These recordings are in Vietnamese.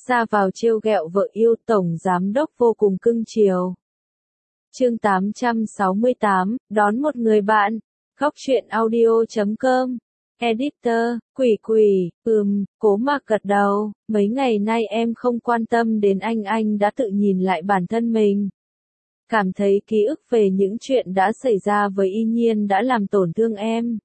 ra vào trêu ghẹo vợ yêu, tổng giám đốc vô cùng cưng chiều. Chương 868, đón một người bạn. Góc truyện audio.com. Editor, Quỷ, Cố Mạc gật đầu, mấy ngày nay em không quan tâm đến anh đã tự nhìn lại bản thân mình. Cảm thấy ký ức về những chuyện đã xảy ra với Y Nhiên đã làm tổn thương em.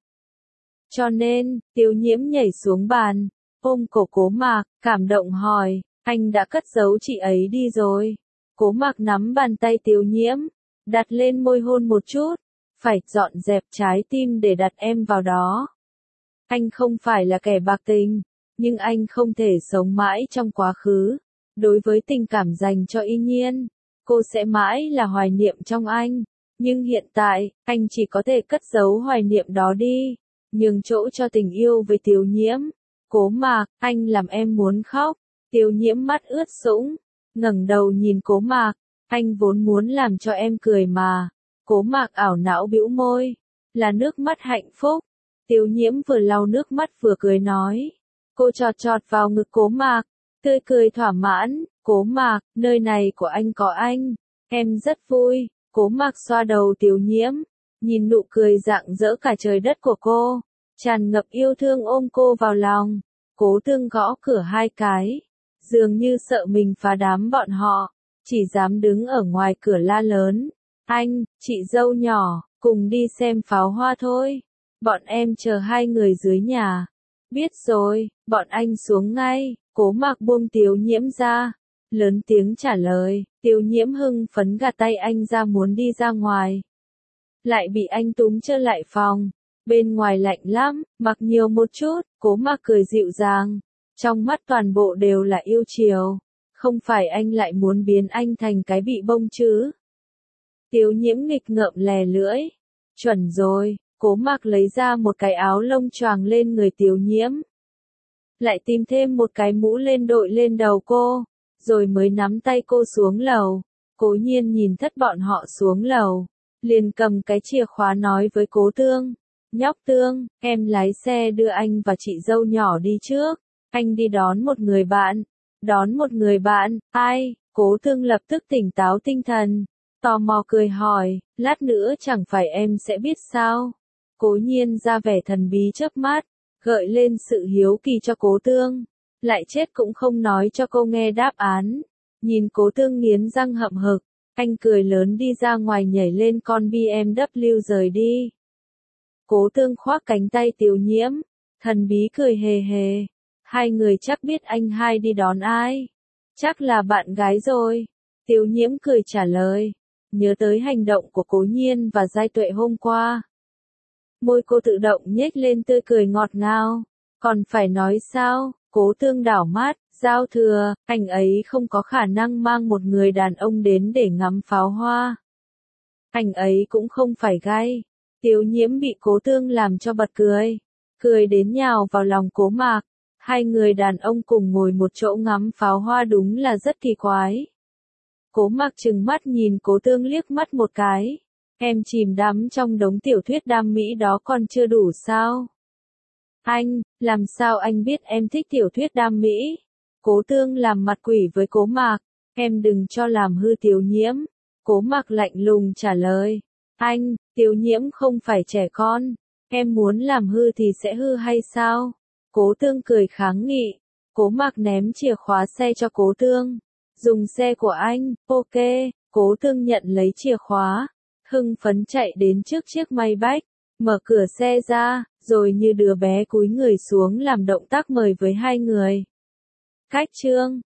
Cho nên, Tiêu Nhiễm nhảy xuống bàn, ôm cổ Cố Mạc, cảm động hỏi, anh đã cất giấu chị ấy đi rồi. Cố Mạc nắm bàn tay Tiêu Nhiễm, đặt lên môi hôn một chút, phải dọn dẹp trái tim để đặt em vào đó. Anh không phải là kẻ bạc tình, nhưng anh không thể sống mãi trong quá khứ. Đối với tình cảm dành cho Y Nhiên, cô sẽ mãi là hoài niệm trong anh. Nhưng hiện tại, anh chỉ có thể cất giấu hoài niệm đó đi, nhường chỗ cho tình yêu với Tiêu Nhiễm. Cố Mạc, anh làm em muốn khóc. Tiêu Nhiễm mắt ướt sũng, ngẩng đầu nhìn Cố Mạc, anh vốn muốn làm cho em cười mà. Cố Mạc ảo não bĩu môi, là nước mắt hạnh phúc. Tiêu Nhiễm vừa lau nước mắt vừa cười nói. Cô chọt chọt vào ngực Cố Mạc, tươi cười thỏa mãn. Cố Mạc, nơi này của anh có anh, em rất vui. Cố Mạc xoa đầu Tiêu Nhiễm, nhìn nụ cười rạng rỡ cả trời đất của cô, tràn ngập yêu thương ôm cô vào lòng. Cố Tương gõ cửa 2 cái, dường như sợ mình phá đám bọn họ, chỉ dám đứng ở ngoài cửa la lớn. Anh, chị dâu nhỏ, cùng đi xem pháo hoa thôi. Bọn em chờ 2 người dưới nhà. Biết rồi, bọn anh xuống ngay. Cố Mạc buông Tiêu Nhiễm ra, lớn tiếng trả lời. Tiêu Nhiễm hưng phấn gạt tay anh ra muốn đi ra ngoài, lại bị anh túm trở lại phòng. Bên ngoài lạnh lắm, mặc nhiều một chút. Cố Mạc cười dịu dàng, trong mắt toàn bộ đều là yêu chiều. Không phải anh lại muốn biến anh thành cái bị bông chứ? Tiêu Nhiễm nghịch ngợm lè lưỡi. Chuẩn rồi. Cố Mạc lấy ra một cái áo lông choàng lên người Tiêu Nhiễm, lại tìm thêm một cái mũ lên đội lên đầu cô, rồi mới nắm tay cô xuống lầu. Cố Nhiên nhìn thất bọn họ xuống lầu, liền cầm cái chìa khóa nói với Cố Tương. Nhóc Tương, em lái xe đưa anh và chị dâu nhỏ đi trước, anh đi đón một người bạn. Đón một người bạn, ai? Cố Tương lập tức tỉnh táo tinh thần, tò mò cười hỏi, lát nữa chẳng phải em sẽ biết sao? Cố Nhiên ra vẻ thần bí chớp mắt, gợi lên sự hiếu kỳ cho Cố Tương, lại chết cũng không nói cho cô nghe đáp án. Nhìn Cố Tương nghiến răng hậm hực, anh cười lớn đi ra ngoài nhảy lên con BMW rời đi. Cố Tương khoác cánh tay Tiêu Nhiễm, thần bí cười hề hề. 2 người chắc biết anh hai đi đón ai? Chắc là bạn gái rồi. Tiêu Nhiễm cười trả lời, nhớ tới hành động của Cố Nhiên và Giai Tuệ hôm qua. Môi cô tự động nhếch lên tươi cười ngọt ngào. Còn phải nói sao? Cố Tương đảo mắt, giao thừa, anh ấy không có khả năng mang một người đàn ông đến để ngắm pháo hoa. Anh ấy cũng không phải gay. Tiêu Nhiễm bị Cố Tương làm cho bật cười, cười đến nhào vào lòng Cố Mạc. 2 người đàn ông cùng ngồi một chỗ ngắm pháo hoa đúng là rất kỳ quái. Cố Mạc trừng mắt nhìn Cố Tương liếc mắt một cái. Em chìm đắm trong đống tiểu thuyết đam mỹ đó còn chưa đủ sao? Anh, làm sao anh biết em thích tiểu thuyết đam mỹ? Cố Tương làm mặt quỷ với Cố Mạc, em đừng cho làm hư Tiêu Nhiễm. Cố Mạc lạnh lùng trả lời, anh, Tiêu Nhiễm không phải trẻ con, em muốn làm hư thì sẽ hư hay sao? Cố Tương cười kháng nghị. Cố Mạc ném chìa khóa xe cho Cố Tương. Dùng xe của anh, ok. Cố Tương nhận lấy chìa khóa, hưng phấn chạy đến trước chiếc Maybach, mở cửa xe ra, rồi như đứa bé cúi người xuống làm động tác mời với 2 người. Cách chương